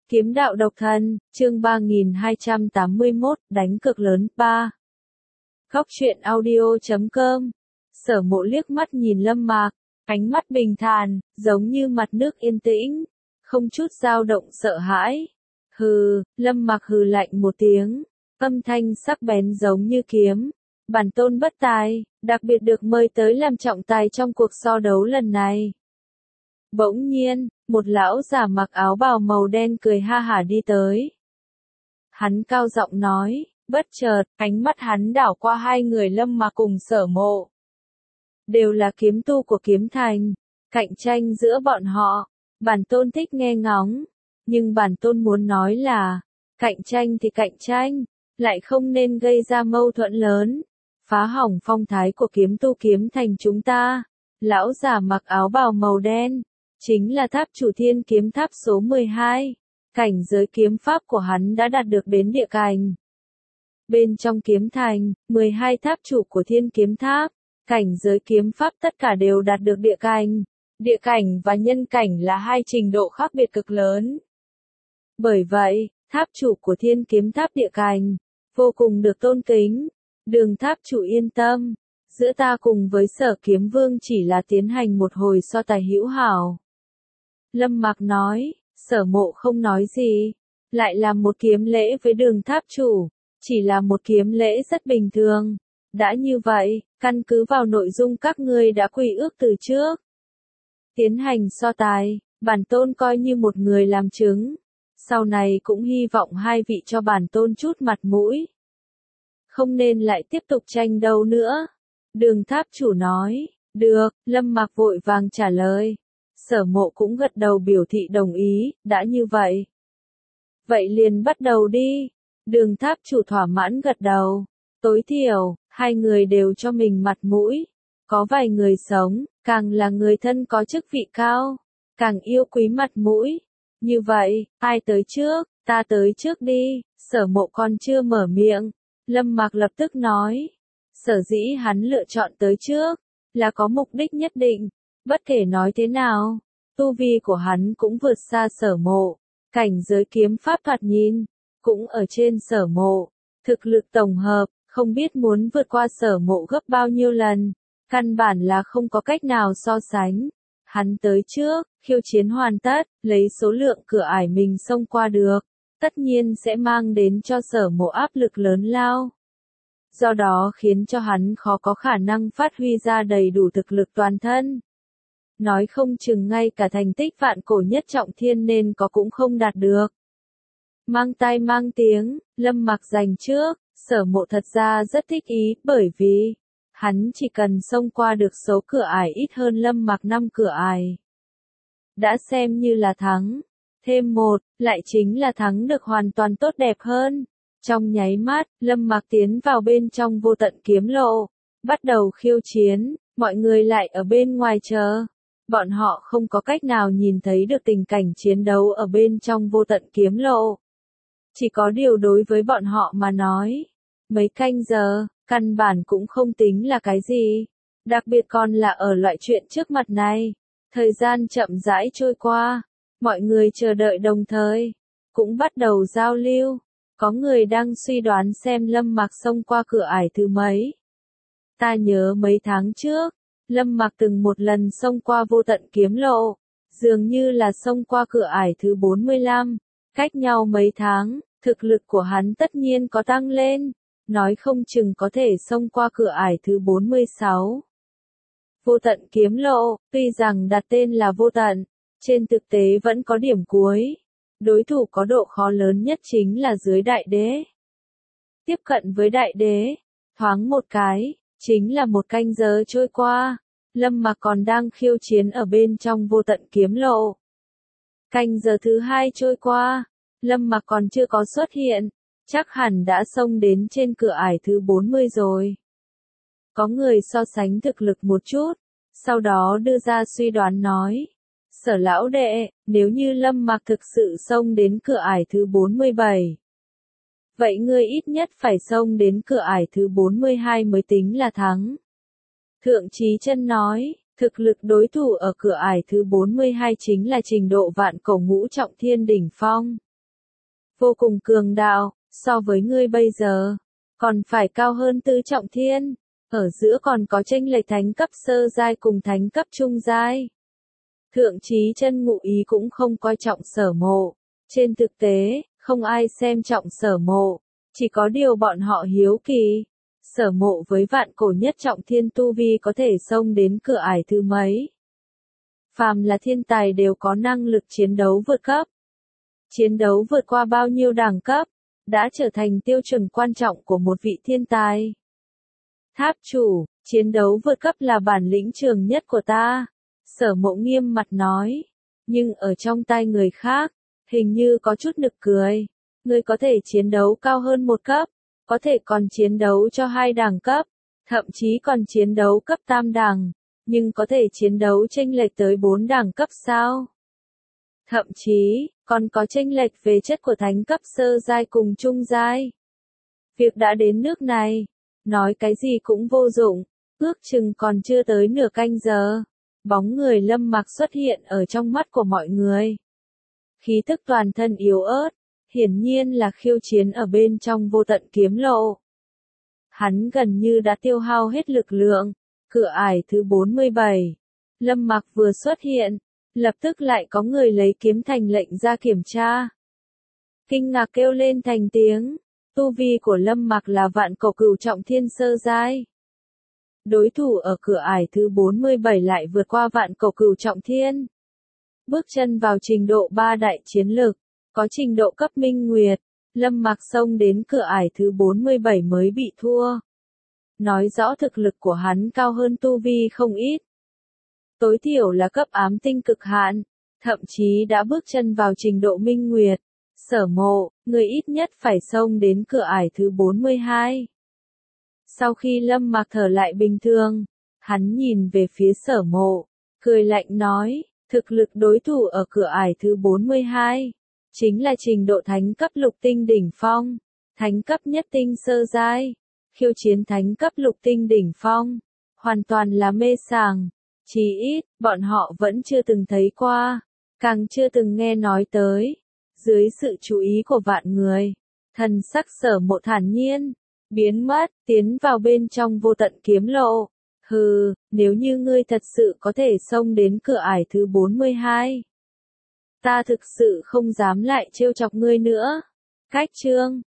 Kiếm đạo độc thân, chương 3281, đánh cược lớn, 3. Góc truyện audio.com. Sở Mộ liếc mắt nhìn Lâm Mạc, ánh mắt bình thản, giống như mặt nước yên tĩnh, không chút dao động sợ hãi. Hừ, Lâm Mạc hừ lạnh một tiếng, âm thanh sắc bén giống như kiếm. Bản tôn bất tài, đặc biệt được mời tới làm trọng tài trong cuộc so đấu lần này. Bỗng nhiên, một lão già mặc áo bào màu đen cười ha hả đi tới. Hắn cao giọng nói, bất chợt, ánh mắt hắn đảo qua hai người Lâm Mạc cùng Sở Mộ. Đều là kiếm tu của kiếm thành, cạnh tranh giữa bọn họ, bản tôn thích nghe ngóng, nhưng bản tôn muốn nói là, cạnh tranh thì cạnh tranh, lại không nên gây ra mâu thuẫn lớn, phá hỏng phong thái của kiếm tu kiếm thành chúng ta. Lão già mặc áo bào màu đen, chính là tháp chủ Thiên Kiếm Tháp số 12, cảnh giới kiếm pháp của hắn đã đạt được đến địa cảnh. Bên trong kiếm thành, 12 tháp chủ của Thiên Kiếm Tháp, cảnh giới kiếm pháp tất cả đều đạt được địa cảnh. Địa cảnh và nhân cảnh là hai trình độ khác biệt cực lớn. Bởi vậy, tháp chủ của Thiên Kiếm Tháp địa cảnh, vô cùng được tôn kính. Đường tháp chủ yên tâm, giữa ta cùng với Sở Kiếm Vương chỉ là tiến hành một hồi so tài hữu hảo. Lâm Mạc nói, Sở Mộ không nói gì, lại làm một kiếm lễ với đường tháp chủ, chỉ là một kiếm lễ rất bình thường. Đã như vậy, căn cứ vào nội dung các ngươi đã quy ước từ trước. Tiến hành so tài, bản tôn coi như một người làm chứng. Sau này cũng hy vọng hai vị cho bản tôn chút mặt mũi. Không nên lại tiếp tục tranh đấu nữa. Đường tháp chủ nói, được, Lâm Mạc vội vàng trả lời. Sở Mộ cũng gật đầu biểu thị đồng ý, đã như vậy. Vậy liền bắt đầu đi. Đường tháp chủ thỏa mãn gật đầu. Tối thiểu, hai người đều cho mình mặt mũi. Có vài người sống, càng là người thân có chức vị cao, càng yêu quý mặt mũi. Như vậy, ai tới trước, ta tới trước đi. Sở Mộ còn chưa mở miệng, Lâm Mạc lập tức nói. Sở dĩ hắn lựa chọn tới trước, là có mục đích nhất định. Bất kể nói thế nào, tu vi của hắn cũng vượt xa Sở Mộ. Cảnh giới kiếm pháp thoạt nhìn, cũng ở trên Sở Mộ. Thực lực tổng hợp, không biết muốn vượt qua Sở Mộ gấp bao nhiêu lần. Căn bản là không có cách nào so sánh. Hắn tới trước, khiêu chiến hoàn tất, lấy số lượng cửa ải mình xông qua được. Tất nhiên sẽ mang đến cho Sở Mộ áp lực lớn lao. Do đó khiến cho hắn khó có khả năng phát huy ra đầy đủ thực lực toàn thân. Nói không chừng ngay cả thành tích vạn cổ nhất trọng thiên nên có cũng không đạt được. Mang tai mang tiếng, Lâm Mạc giành trước, Sở Mộ thật ra rất thích ý bởi vì hắn chỉ cần xông qua được số cửa ải ít hơn Lâm Mạc 5 cửa ải. Đã xem như là thắng. Thêm một, lại chính là thắng được hoàn toàn tốt đẹp hơn. Trong nháy mắt, Lâm Mạc tiến vào bên trong vô tận kiếm lộ. Bắt đầu khiêu chiến, mọi người lại ở bên ngoài chờ. Bọn họ không có cách nào nhìn thấy được tình cảnh chiến đấu ở bên trong vô tận kiếm lộ. Chỉ có điều đối với bọn họ mà nói, mấy canh giờ, căn bản cũng không tính là cái gì. Đặc biệt còn là ở loại chuyện trước mặt này. Thời gian chậm rãi trôi qua, mọi người chờ đợi đồng thời, cũng bắt đầu giao lưu. Có người đang suy đoán xem Lâm Mạc xông qua cửa ải thứ mấy. Ta nhớ mấy tháng trước, Lâm Mạc từng một lần xông qua vô tận kiếm lộ, dường như là xông qua cửa ải thứ 45, cách nhau mấy tháng, thực lực của hắn tất nhiên có tăng lên, nói không chừng có thể xông qua cửa ải thứ 46. Vô tận kiếm lộ, tuy rằng đặt tên là vô tận, trên thực tế vẫn có điểm cuối. Đối thủ có độ khó lớn nhất chính là dưới đại đế. Tiếp cận với đại đế, thoáng một cái, chính là một canh giờ trôi qua, Lâm Mạc còn đang khiêu chiến ở bên trong vô tận kiếm lộ. Canh giờ thứ 2 trôi qua, Lâm Mạc còn chưa có xuất hiện, chắc hẳn đã xông đến trên cửa ải thứ 40 rồi. Có người so sánh thực lực một chút, sau đó đưa ra suy đoán nói. Sở lão đệ, nếu như Lâm Mạc thực sự xông đến cửa ải thứ 47. Vậy ngươi ít nhất phải xông đến cửa ải thứ 42 mới tính là thắng. Thượng Chí Chân nói, thực lực đối thủ ở cửa ải thứ 42 chính là trình độ vạn cổ ngũ trọng thiên đỉnh phong. vô cùng cường đạo, so với ngươi bây giờ, còn phải cao hơn tứ trọng thiên, ở giữa còn có chênh lệch thánh cấp sơ giai cùng thánh cấp trung giai. Thượng Chí Chân ngụ ý cũng không coi trọng Sở Mộ, trên thực tế, không ai xem trọng Sở Mộ, chỉ có điều bọn họ hiếu kỳ, Sở Mộ với vạn cổ nhất trọng thiên tu vi có thể xông đến cửa ải thứ mấy. Phàm là thiên tài đều có năng lực chiến đấu vượt cấp. Chiến đấu vượt qua bao nhiêu đẳng cấp, đã trở thành tiêu chuẩn quan trọng của một vị thiên tài. Tháp chủ, chiến đấu vượt cấp là bản lĩnh trường nhất của ta. Sở Mộ nghiêm mặt nói, nhưng ở trong tai người khác, hình như có chút nực cười. Ngươi có thể chiến đấu cao hơn một cấp, có thể còn chiến đấu cho 2 đẳng cấp, thậm chí còn chiến đấu cấp tam đẳng, nhưng có thể chiến đấu chênh lệch tới 4 đẳng cấp sao? Thậm chí, còn có chênh lệch về chất của thánh cấp sơ giai cùng trung giai. Việc đã đến nước này, nói cái gì cũng vô dụng, ước chừng còn chưa tới nửa canh giờ. Bóng người Lâm Mặc xuất hiện ở trong mắt của mọi người. Khí thức toàn thân yếu ớt, hiển nhiên là khiêu chiến ở bên trong vô tận kiếm lộ. Hắn gần như đã tiêu hao hết lực lượng, cửa ải thứ 47. Lâm Mặc vừa xuất hiện, lập tức lại có người lấy kiếm thành lệnh ra kiểm tra. Kinh ngạc kêu lên thành tiếng, tu vi của Lâm Mặc là vạn cổ cửu trọng thiên sơ giai. Đối thủ ở cửa ải thứ 47 lại vượt qua vạn cổ cửu trọng thiên. Bước chân vào trình độ 3 đại chiến lực, có trình độ cấp minh nguyệt, Lâm Mặc xông đến cửa ải thứ 47 mới bị thua. Nói rõ thực lực của hắn cao hơn tu vi không ít. Tối thiểu là cấp ám tinh cực hạn, thậm chí đã bước chân vào trình độ minh nguyệt. Sở Mộ, người ít nhất phải xông đến cửa ải thứ 42. Sau khi Lâm Mặc thở lại bình thường, hắn nhìn về phía Sở Mộ, cười lạnh nói, thực lực đối thủ ở cửa ải thứ 42, chính là trình độ thánh cấp lục tinh đỉnh phong, thánh cấp nhất tinh sơ giai, khiêu chiến thánh cấp lục tinh đỉnh phong, hoàn toàn là mê sảng, chí ít, bọn họ vẫn chưa từng thấy qua, càng chưa từng nghe nói tới. Dưới sự chú ý của vạn người, thần sắc Sở Mộ thản nhiên, biến mất, tiến vào bên trong vô tận kiếm lộ. Hừ, nếu như ngươi thật sự có thể xông đến cửa ải thứ 42, ta thực sự không dám lại trêu chọc ngươi nữa. Cách chương